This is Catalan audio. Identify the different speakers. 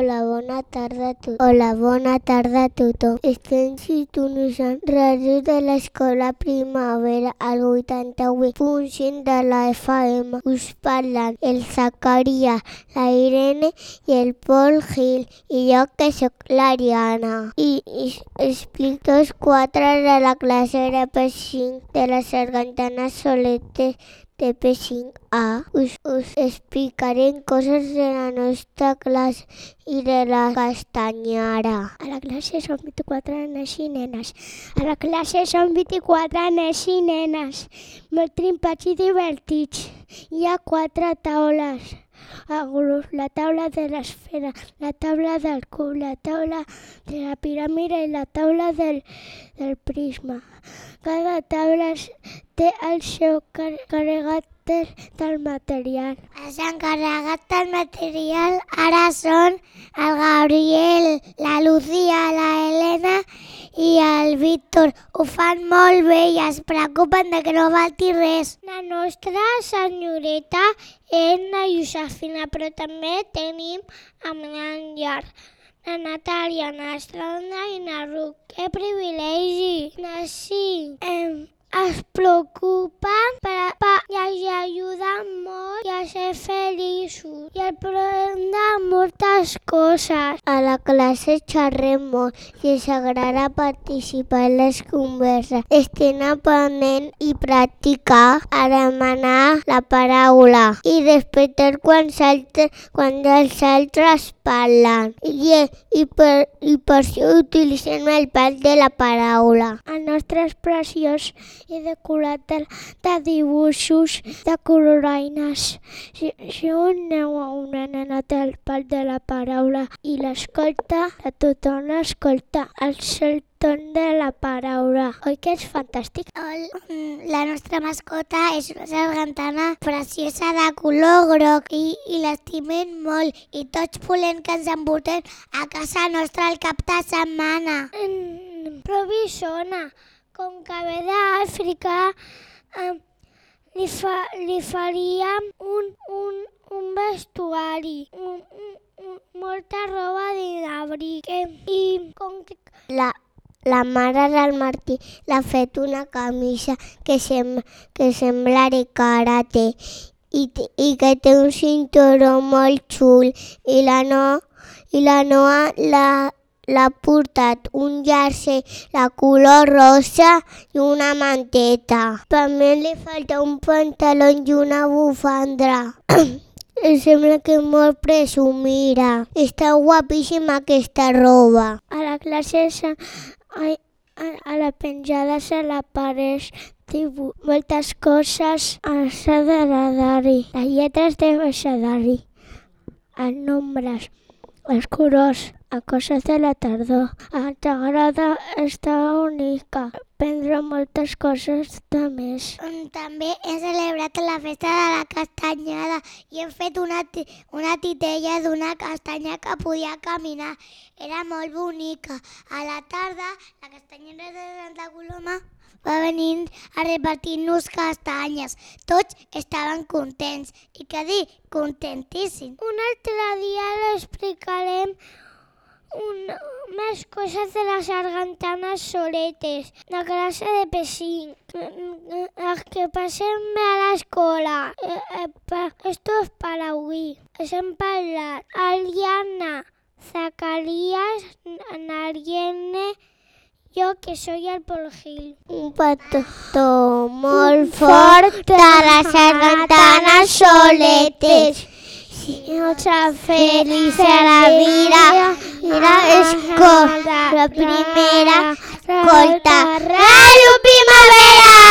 Speaker 1: Hola, bona tarda a tothom. Hola, bona tarda a tothom. Estem sintonitzant ràdio de l'Escola Primavera al 88.5 de la FM. Us parlen el Zacaria, la Irene i el Pol Gil. I jo que sóc l'Ariana. I explico 4 de la classe de P5 de les Sargantanes Soletes de P5A. Us explicarem coses de la nostra classe i de la Castanyara.
Speaker 2: A la classe som 24 nens i nenes. A la classe som 24 nens i nenes. Molt trimpats i divertits. Hi ha 4 taules a grup. La taula de l'esfera, la taula del cub, la taula de la piràmide i la taula del prisma. Cada taula té el seu carregat del material.
Speaker 1: Els encarregats del material ara són el Gabriel, la Lucía, la Helena i el Víctor. Ho fan molt bé i es preocupen de que no falti res.
Speaker 2: La nostra senyoreta és la Josefina, però també tenim amb l'Àngel, la Natàlia, la Estrona i la Ruc. Que privilegi! Sí, es preocupen i ens ajuden molt i a ser feliços i aprendre moltes coses.
Speaker 1: A la classe xerrem molt i ens agrada participar en les converses. Estem aprenent i practicar a demanar la paraula i respectar quan els altres parlen. I per això utilitzem el pal de la paraula.
Speaker 2: El nostre és preciós i decorat de dibuixos de coloraines. Si un neu o una nena té el pal de la paraula i l'escolta, a tothom l'escolta el seu ton de la paraula. Oi que és fantàstic?
Speaker 1: La nostra mascota és una sargantana preciosa de color groc i l'estimem molt i tots volem que ens emportem a casa nostra el cap de setmana.
Speaker 2: Però Bisona, com que ve d'Àfrica, li faríem un vestuari, molta roba d'abric. I com que...
Speaker 1: La mare del Martí l'ha fet una camisa que sembla de karate i que té un cinturó molt xul i la Noa l'ha portat un jersei de color rosa i una manteta. També li falta un pantaló i una bufanda. Em sembla que molt presumida. Està guapíssima aquesta roba.
Speaker 2: A la classe, a la penjada se l'apareix moltes coses a l'abecedari. Les lletres de l'abecedari, els nombres, els colors, a coses de la tardor. T'agrada estar bonica, aprendre moltes coses de més.
Speaker 1: També he celebrat la festa de la castanyada i hem fet una titella d'una castanya que podia caminar. Era molt bonica. A la tarda, la castanyera de Santa Coloma va venir a repartir-nos castanyes. Tots estaven contents. I què dir? Contentíssims.
Speaker 2: Un altre dia l'explicarem més coses de les Sargantanes Soletes, la classe de P5. Que passem bé a l'escola. Esto es para avui. Hem parlat Ariana, Zacarías, Nariene, jo que soy el Pol Gil.
Speaker 1: Un petó molt fort de les Sargantanes Soletes. Mucha feliz la vida, la primera, escolta, Radio Primavera.